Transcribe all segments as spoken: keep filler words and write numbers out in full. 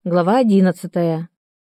Глава одиннадцатая.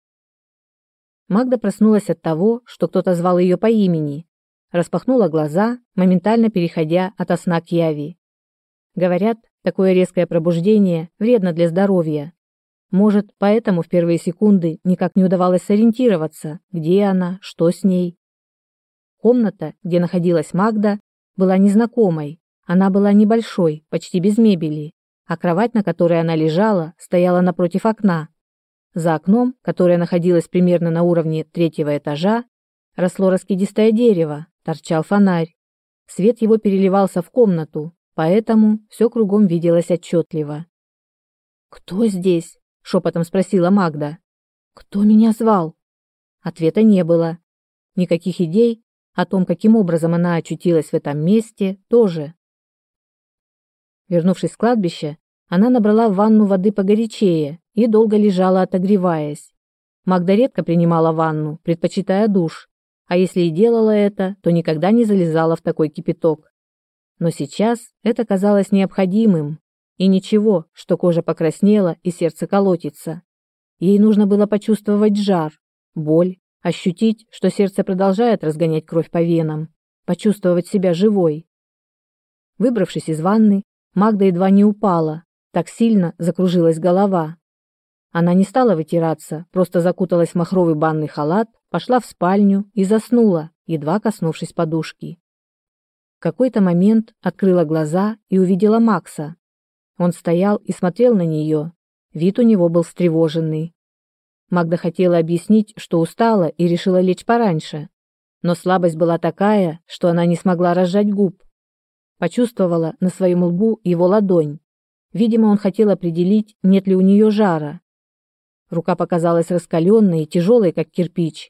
Магда проснулась от того, что кто-то звал ее по имени. Распахнула глаза, моментально переходя от сна к яви. Говорят, такое резкое пробуждение вредно для здоровья. Может, поэтому в первые секунды никак не удавалось сориентироваться, где она, что с ней. Комната, где находилась Магда, была незнакомой. Она была небольшой, почти без мебели, а кровать, на которой она лежала, стояла напротив окна. За окном, которое находилось примерно на уровне третьего этажа, росло раскидистое дерево, торчал фонарь. Свет его переливался в комнату, поэтому все кругом виделось отчетливо. «Кто здесь?» — шепотом спросила Магда. «Кто меня звал?» Ответа не было. Никаких идей о том, каким образом она очутилась в этом месте, тоже. Вернувшись с кладбища, она набрала в ванну воды погорячее и долго лежала, отогреваясь. Магда редко принимала ванну, предпочитая душ, а если и делала это, то никогда не залезала в такой кипяток. Но сейчас это казалось необходимым, и ничего, что кожа покраснела и сердце колотится. Ей нужно было почувствовать жар, боль, ощутить, что сердце продолжает разгонять кровь по венам, почувствовать себя живой. Выбравшись из ванны, Магда едва не упала, так сильно закружилась голова. Она не стала вытираться, просто закуталась в махровый банный халат, пошла в спальню и заснула, едва коснувшись подушки. В какой-то момент открыла глаза и увидела Макса. Он стоял и смотрел на нее. Вид у него был встревоженный. Магда хотела объяснить, что устала и решила лечь пораньше, но слабость была такая, что она не смогла разжать губ. Почувствовала на своем лбу его ладонь. Видимо, он хотел определить, нет ли у нее жара. Рука показалась раскаленной и тяжелой, как кирпич.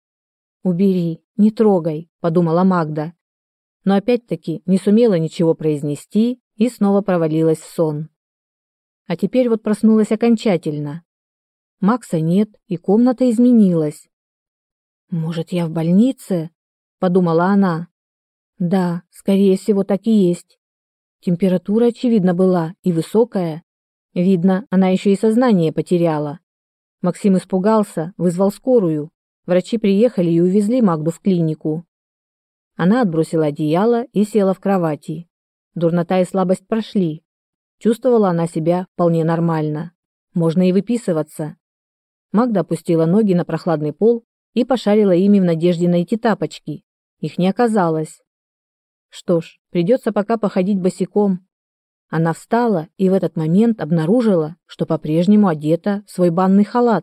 «Убери, не трогай», — подумала Магда. Но опять-таки не сумела ничего произнести и снова провалилась в сон. А теперь вот проснулась окончательно. Макса нет, и комната изменилась. «Может, я в больнице?» — подумала она. Да, скорее всего, так и есть. Температура, очевидно, была и высокая. Видно, она еще и сознание потеряла. Максим испугался, вызвал скорую. Врачи приехали и увезли Магду в клинику. Она отбросила одеяло и села в кровати. Дурнота и слабость прошли. Чувствовала она себя вполне нормально. Можно и выписываться. Магда опустила ноги на прохладный пол и пошарила ими в надежде найти тапочки. Их не оказалось. Что ж, придется пока походить босиком. Она встала и в этот момент обнаружила, что по-прежнему одета в свой банный халат.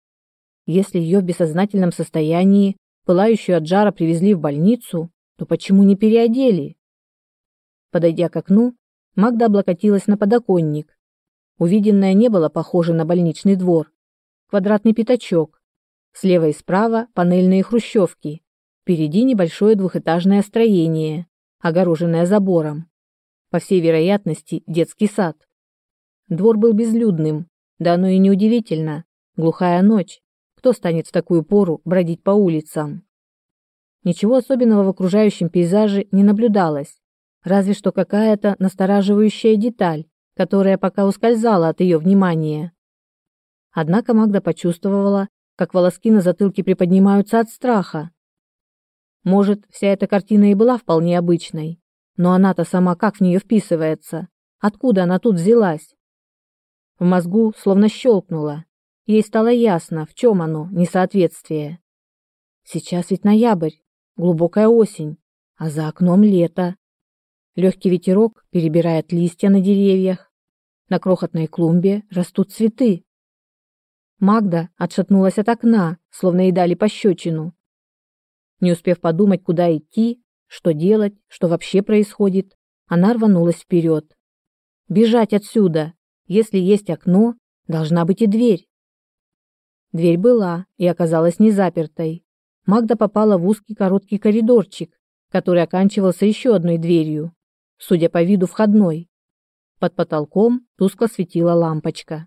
Если ее в бессознательном состоянии, пылающую от жара, привезли в больницу, то почему не переодели? Подойдя к окну, Магда облокотилась на подоконник. Увиденное не было похоже на больничный двор. Квадратный пятачок. Слева и справа панельные хрущевки. Впереди небольшое двухэтажное строение, огороженное забором. По всей вероятности, детский сад. Двор был безлюдным, да оно и неудивительно. Глухая ночь. Кто станет в такую пору бродить по улицам? Ничего особенного в окружающем пейзаже не наблюдалось, разве что какая-то настораживающая деталь, которая пока ускользала от ее внимания. Однако Магда почувствовала, как волоски на затылке приподнимаются от страха. Может, вся эта картина и была вполне обычной, но она-то сама как в нее вписывается? Откуда она тут взялась? В мозгу словно щелкнуло. Ей стало ясно, в чем оно, несоответствие. Сейчас ведь ноябрь, глубокая осень, а за окном лето. Легкий ветерок перебирает листья на деревьях. На крохотной клумбе растут цветы. Магда отшатнулась от окна, словно ей дали пощечину. Не успев подумать, куда идти, что делать, что вообще происходит, она рванулась вперед. Бежать отсюда. Если есть окно, должна быть и дверь. Дверь была и оказалась не запертой. Магда попала в узкий короткий коридорчик, который оканчивался еще одной дверью, судя по виду входной. Под потолком тускло светила лампочка.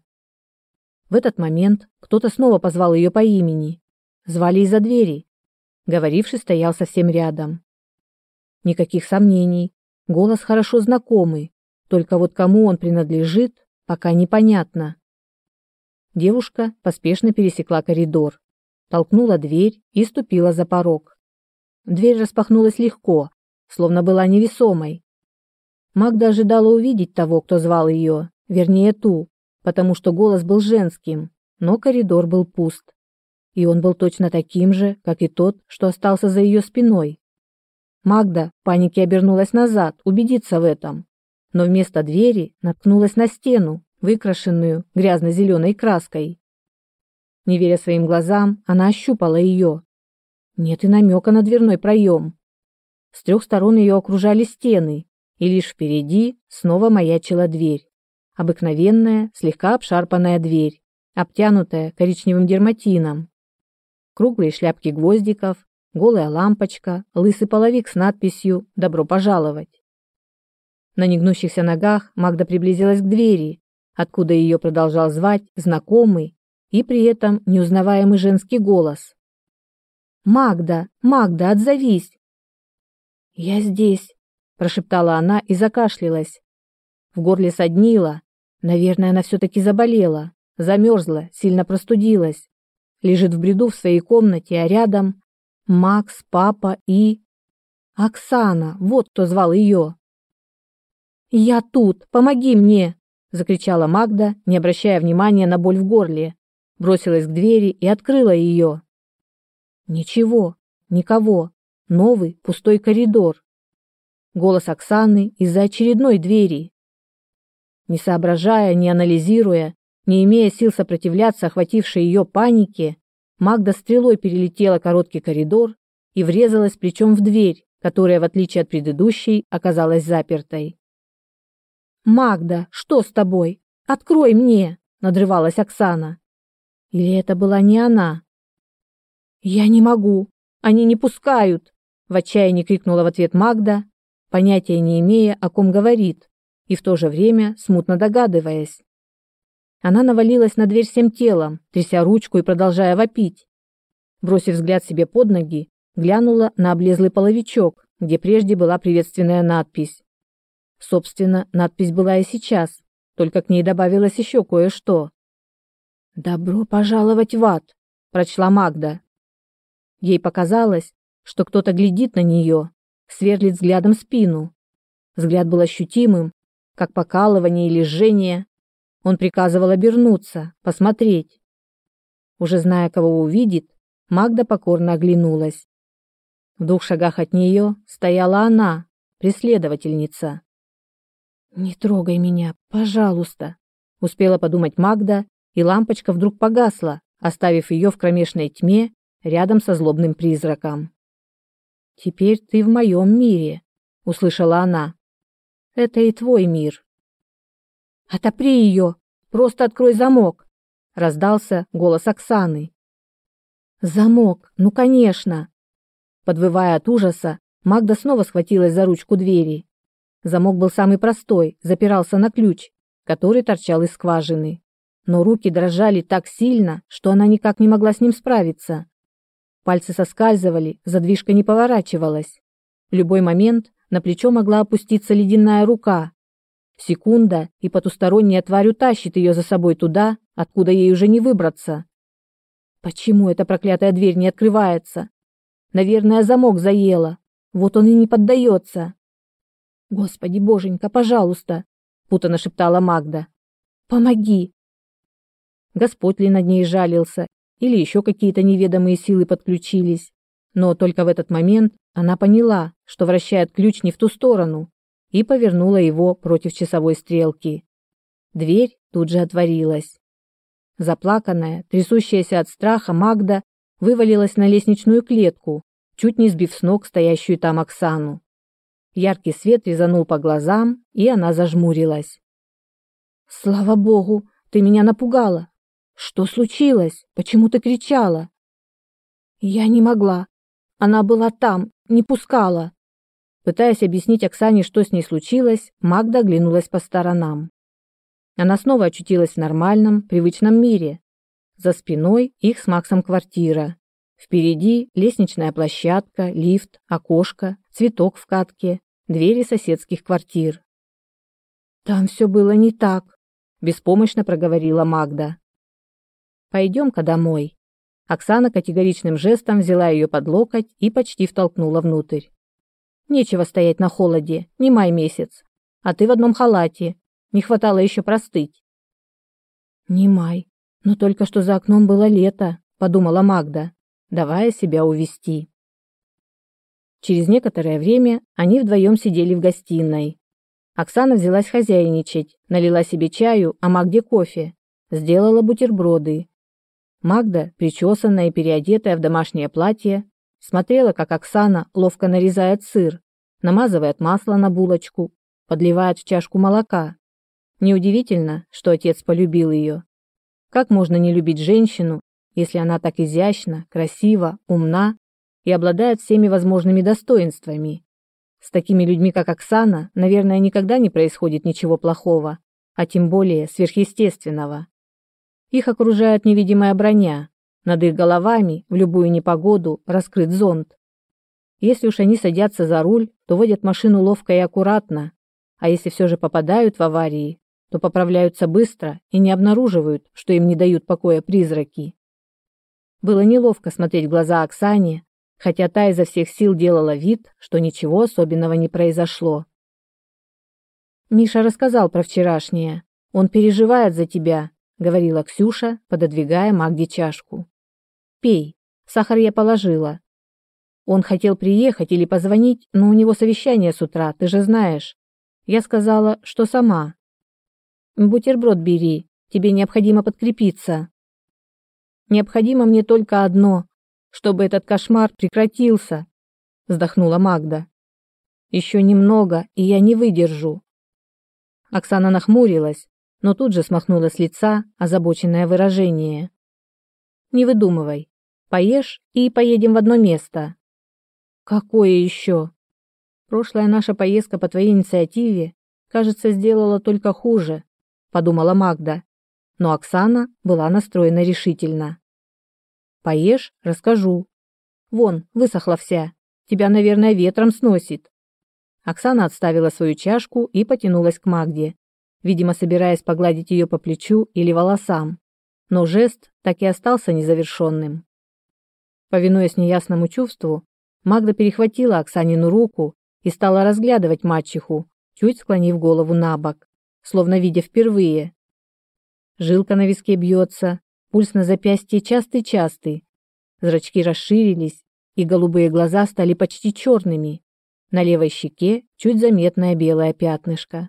В этот момент кто-то снова позвал ее по имени. Звали из-за двери. Говоривший стоял совсем рядом. Никаких сомнений. Голос хорошо знакомый. Только вот кому он принадлежит, пока непонятно. Девушка поспешно пересекла коридор, толкнула дверь и ступила за порог. Дверь распахнулась легко, словно была невесомой. Магда ожидала увидеть того, кто звал ее, вернее ту, потому что голос был женским, но коридор был пуст. И он был точно таким же, как и тот, что остался за ее спиной. Магда в панике обернулась назад, убедиться в этом, но вместо двери наткнулась на стену, выкрашенную грязно-зеленой краской. Не веря своим глазам, она ощупала ее. Нет и намека на дверной проем. С трех сторон ее окружали стены, и лишь впереди снова маячила дверь. Обыкновенная, слегка обшарпанная дверь, обтянутая коричневым дерматином. Круглые шляпки гвоздиков, голая лампочка, лысый половик с надписью «Добро пожаловать». На негнущихся ногах Магда приблизилась к двери, откуда ее продолжал звать знакомый и при этом неузнаваемый женский голос. «Магда! Магда, отзовись!» «Я здесь!» – прошептала она и закашлялась. В горле соднило. Наверное, она все-таки заболела, замерзла, сильно простудилась. Лежит в бреду в своей комнате, а рядом Макс, папа и... Оксана, вот кто звал ее. «Я тут! Помоги мне!» – закричала Магда, не обращая внимания на боль в горле. Бросилась к двери и открыла ее. Ничего, никого. Новый пустой коридор. Голос Оксаны из-за очередной двери. Не соображая, не анализируя, не имея сил сопротивляться охватившей ее панике, Магда стрелой перелетела короткий коридор и врезалась плечом в дверь, которая, в отличие от предыдущей, оказалась запертой. «Магда, что с тобой? Открой мне!» – надрывалась Оксана. Или это была не она? «Я не могу! Они не пускают!» – в отчаянии крикнула в ответ Магда, понятия не имея, о ком говорит, и в то же время смутно догадываясь. Она навалилась на дверь всем телом, тряся ручку и продолжая вопить. Бросив взгляд себе под ноги, глянула на облезлый половичок, где прежде была приветственная надпись. Собственно, надпись была и сейчас, только к ней добавилось еще кое-что. «Добро пожаловать в ад», – прочла Магда. Ей показалось, что кто-то глядит на нее, сверлит взглядом спину. Взгляд был ощутимым, как покалывание или жжение. Он приказывал обернуться, посмотреть. Уже зная, кого увидит, Магда покорно оглянулась. В двух шагах от нее стояла она, преследовательница. «Не трогай меня, пожалуйста», — успела подумать Магда, и лампочка вдруг погасла, оставив ее в кромешной тьме рядом со злобным призраком. «Теперь ты в моем мире», — услышала она. «Это и твой мир». «Отопри ее! Просто открой замок!» — раздался голос Оксаны. «Замок! Ну, конечно!» Подвывая от ужаса, Магда снова схватилась за ручку двери. Замок был самый простой, запирался на ключ, который торчал из скважины. Но руки дрожали так сильно, что она никак не могла с ним справиться. Пальцы соскальзывали, задвижка не поворачивалась. В любой момент на плечо могла опуститься ледяная рука. Секунда, и потусторонняя тварь утащит ее за собой туда, откуда ей уже не выбраться. Почему эта проклятая дверь не открывается? Наверное, замок заело. Вот он и не поддается. «Господи, боженька, пожалуйста!» — путано шептала Магда. «Помоги!» Господь ли над ней жалился, или еще какие-то неведомые силы подключились. Но только в этот момент она поняла, что вращает ключ не в ту сторону, и повернула его против часовой стрелки. Дверь тут же отворилась. Заплаканная, трясущаяся от страха Магда вывалилась на лестничную клетку, чуть не сбив с ног стоящую там Оксану. Яркий свет резанул по глазам, и она зажмурилась. «Слава богу, ты меня напугала! Что случилось? Почему ты кричала?» «Я не могла. Она была там, не пускала». Пытаясь объяснить Оксане, что с ней случилось, Магда оглянулась по сторонам. Она снова очутилась в нормальном, привычном мире. За спиной их с Максом квартира. Впереди лестничная площадка, лифт, окошко, цветок в катке, двери соседских квартир. «Там все было не так», — беспомощно проговорила Магда. Пойдем-ка домой». Оксана категоричным жестом взяла ее под локоть и почти втолкнула внутрь. «Нечего стоять на холоде, не май месяц. А ты в одном халате. Не хватало еще простыть». «Не май, но только что за окном было лето», — подумала Магда, давая себя увести. Через некоторое время они вдвоем сидели в гостиной. Оксана взялась хозяйничать, налила себе чаю, а Магде кофе, сделала бутерброды. Магда, причесанная и переодетая в домашнее платье, смотрела, как Оксана ловко нарезает сыр, намазывает масло на булочку, подливает в чашку молока. Неудивительно, что отец полюбил ее. Как можно не любить женщину, если она так изящна, красива, умна и обладает всеми возможными достоинствами? С такими людьми, как Оксана, наверное, никогда не происходит ничего плохого, а тем более сверхъестественного. Их окружает невидимая броня, над их головами в любую непогоду раскрыт зонт. Если уж они садятся за руль, то водят машину ловко и аккуратно, а если все же попадают в аварии, то поправляются быстро и не обнаруживают, что им не дают покоя призраки. Было неловко смотреть в глаза Оксане, хотя та изо всех сил делала вид, что ничего особенного не произошло. «Миша рассказал про вчерашнее. Он переживает за тебя», — говорила Ксюша, пододвигая Магде чашку. «Пей. Сахар я положила. Он хотел приехать или позвонить, но у него совещание с утра, ты же знаешь. Я сказала, что сама. Бутерброд бери, тебе необходимо подкрепиться». «Необходимо мне только одно, чтобы этот кошмар прекратился», — вздохнула Магда. «Еще немного, и я не выдержу». Оксана нахмурилась, но тут же смахнула с лица озабоченное выражение. «Не выдумывай. Поешь и поедем в одно место». «Какое еще?» «Прошлая наша поездка по твоей инициативе, кажется, сделала только хуже», — подумала Магда, но Оксана была настроена решительно. «Поешь, расскажу. Вон, высохла вся. Тебя, наверное, ветром сносит». Оксана отставила свою чашку и потянулась к Магде, видимо, собираясь погладить ее по плечу или волосам, но жест так и остался незавершенным. Повинуясь неясному чувству, Магда перехватила Оксанину руку и стала разглядывать мачеху, чуть склонив голову на бок, словно видя впервые. Жилка на виске бьется, пульс на запястье частый-частый, зрачки расширились, и голубые глаза стали почти черными. На левой щеке чуть заметное белое пятнышко.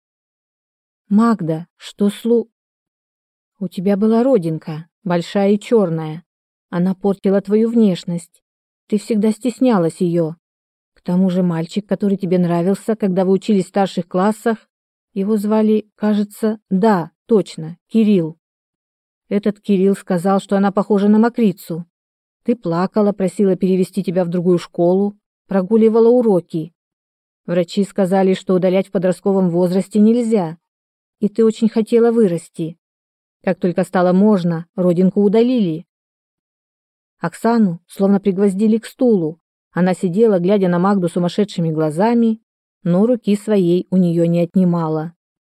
«Магда, что слу...» «У тебя была родинка, большая и черная. Она портила твою внешность. Ты всегда стеснялась ее. К тому же мальчик, который тебе нравился, когда вы учились в старших классах, его звали, кажется, да, точно, Кирилл. Этот Кирилл сказал, что она похожа на мокрицу. Ты плакала, просила перевести тебя в другую школу, прогуливала уроки. Врачи сказали, что удалять в подростковом возрасте нельзя, и ты очень хотела вырасти. Как только стало можно, родинку удалили». Оксану словно пригвоздили к стулу. Она сидела, глядя на Магду сумасшедшими глазами, но руки своей у нее не отнимала.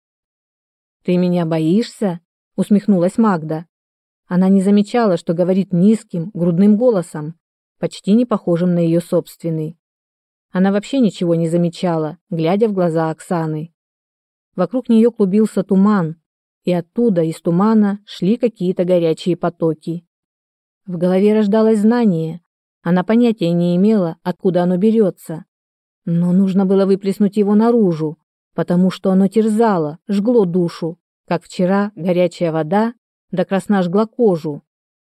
«Ты меня боишься?» — усмехнулась Магда. Она не замечала, что говорит низким, грудным голосом, почти не похожим на ее собственный. Она вообще ничего не замечала, глядя в глаза Оксаны. Вокруг нее клубился туман, и оттуда, из тумана, шли какие-то горячие потоки. В голове рождалось знание. Она понятия не имела, откуда оно берется. Но нужно было выплеснуть его наружу, потому что оно терзало, жгло душу, как вчера горячая вода до красна жгла кожу.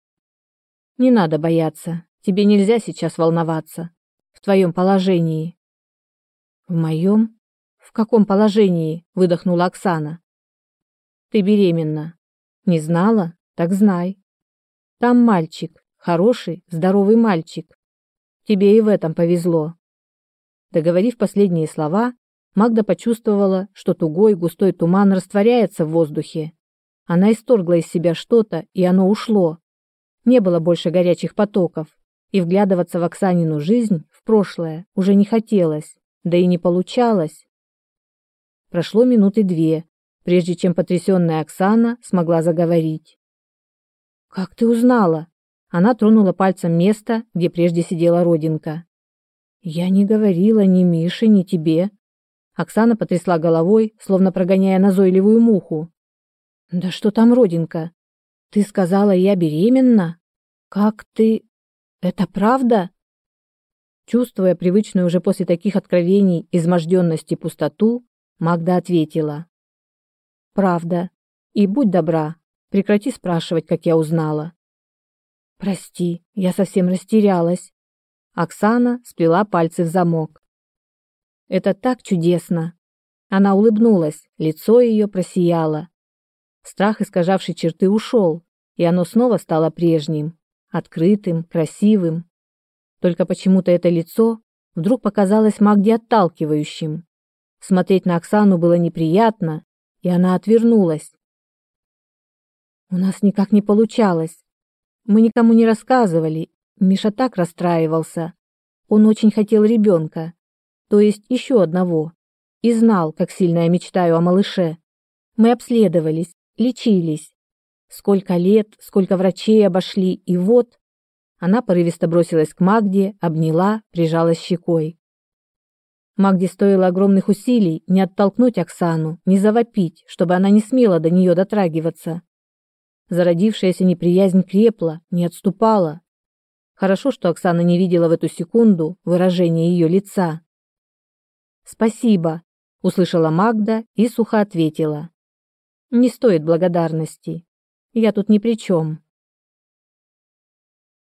«Не надо бояться, тебе нельзя сейчас волноваться. В твоем положении». «В моем? В каком положении?» — выдохнула Оксана. «Ты беременна. Не знала? Так знай. Там мальчик, хороший, здоровый мальчик. Тебе и в этом повезло». Договорив последние слова, Магда почувствовала, что тугой густой туман растворяется в воздухе. Она исторгла из себя что-то, и оно ушло. Не было больше горячих потоков, и вглядываться в Оксанину жизнь, в прошлое, уже не хотелось, да и не получалось. Прошло минуты две, прежде чем потрясенная Оксана смогла заговорить. Как ты узнала? Она тронула пальцем место, где прежде сидела родинка. Я не говорила ни Мише, ни тебе. Оксана потрясла головой, словно прогоняя назойливую муху. Да что там родинка? Ты сказала, я беременна? Как ты? Это правда? Чувствуя привычную уже после таких откровений изможденность и пустоту, Магда ответила. Правда. И будь добра, прекрати спрашивать, как я узнала. Прости, я совсем растерялась. Оксана сплела пальцы в замок. Это так чудесно. Она улыбнулась, лицо ее просияло. Страх, искажавший черты, ушел, и оно снова стало прежним, открытым, красивым. Только почему-то это лицо вдруг показалось Магде отталкивающим. Смотреть на Оксану было неприятно, и она отвернулась. У нас никак не получалось. Мы никому не рассказывали. Миша так расстраивался. Он очень хотел ребенка, то есть еще одного, и знал, как сильно я мечтаю о малыше. Мы обследовались, лечились. Сколько лет, сколько врачей обошли, и вот... Она порывисто бросилась к Магде, обняла, прижалась щекой. Магде стоило огромных усилий не оттолкнуть Оксану, не завопить, чтобы она не смела до нее дотрагиваться. Зародившаяся неприязнь крепла, не отступала. Хорошо, что Оксана не видела в эту секунду выражения ее лица. «Спасибо», — услышала Магда и сухо ответила. «Не стоит благодарности. Я тут ни при чем».